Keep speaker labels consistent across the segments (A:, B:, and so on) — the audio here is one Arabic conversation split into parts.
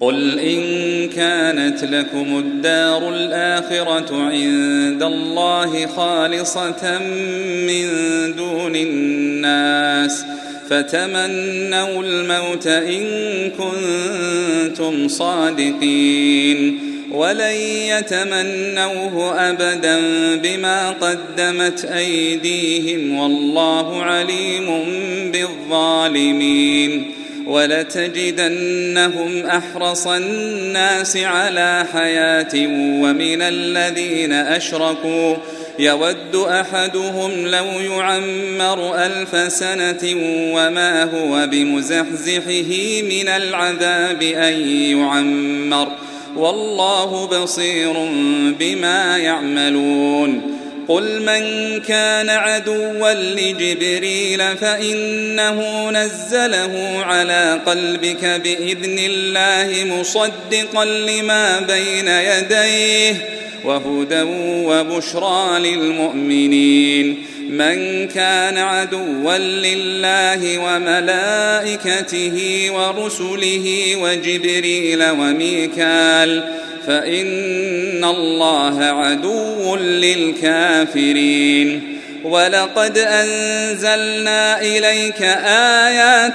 A: قل إن كانت لكم الدار الآخرة عند الله خالصة من دون الناس فتمنوا الموت إن كنتم صادقين ولن يتمنوه أبدا بما قدمت أيديهم والله عليم بالظالمين ولتجدنهم أحرص الناس على حياة ومن الذين أشركوا يود أحدهم لو يعمر 1000 سنة وما هو بمزحزحه من العذاب أن يعمر والله بصير بما يعملون قل من كان عدوا لجبريل فإنه نزله على قلبك بإذن الله مصدقا لما بين يديه وهدى وبشرى للمؤمنين من كان عدوا لله وملائكته ورسله وجبريل وميكال فإن الله عدو للكافرين ولقد أنزلنا إليك آيات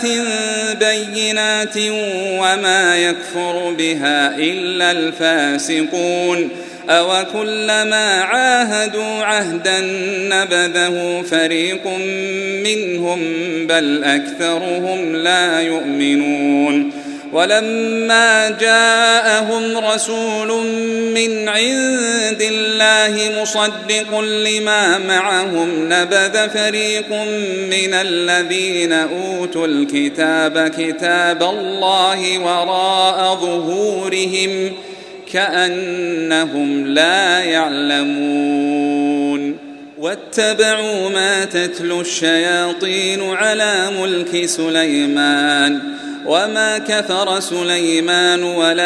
A: بينات وما يكفر بها إلا الفاسقون أوكلما عاهدوا عهدا نبذه فريق منهم بل أكثرهم لا يؤمنون ولما جاءهم رسول من عند الله مصدق لما معهم نبذ فريق من الذين أوتوا الكتاب كتاب الله وراء ظهورهم كأنهم لا يعلمون واتبعوا ما تتلو الشياطين على ملك سليمان وما كفر سليمان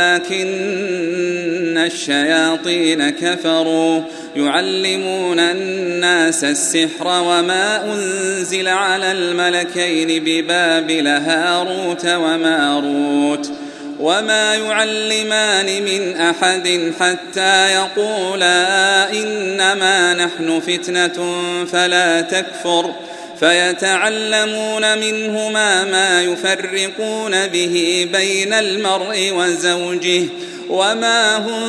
A: ولكن الشياطين كفروا يعلمون الناس السحر وما أنزل على الملكين ببابل هاروت وماروت وما يعلمان من أحد حتى يقولا إنما نحن فتنة فلا تكفر فيتعلمون منهما ما يفرقون به بين المرء وزوجه وما هم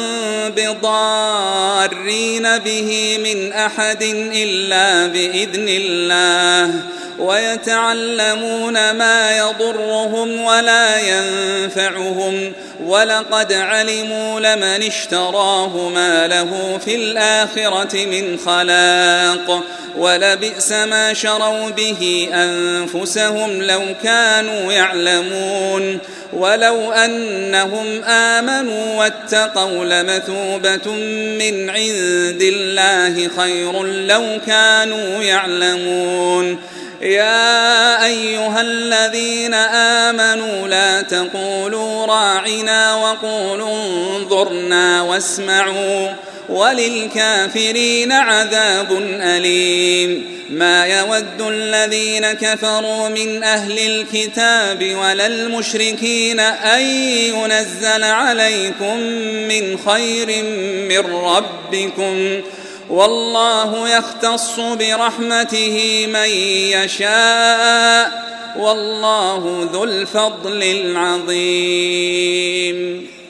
A: بضارين به من أحد إلا بإذن الله ويتعلمون ما يضرهم ولا ينفعهم ولقد علموا لمن اشتراه ما له في الآخرة من خلاق ولبئس ما شروا به أنفسهم لو كانوا يعلمون ولو أنهم آمنوا واتقوا لمثوبة من عند الله خير لو كانوا يعلمون يا أيها الذين آمنوا لا تقولوا راعنا وقولوا انظرنا واسمعوا وللكافرين عذاب أليم ما يود الذين كفروا من أهل الكتاب ولا المشركين أن ينزل عليكم من خير من ربكم والله يختص برحمته من يشاء والله ذو الفضل العظيم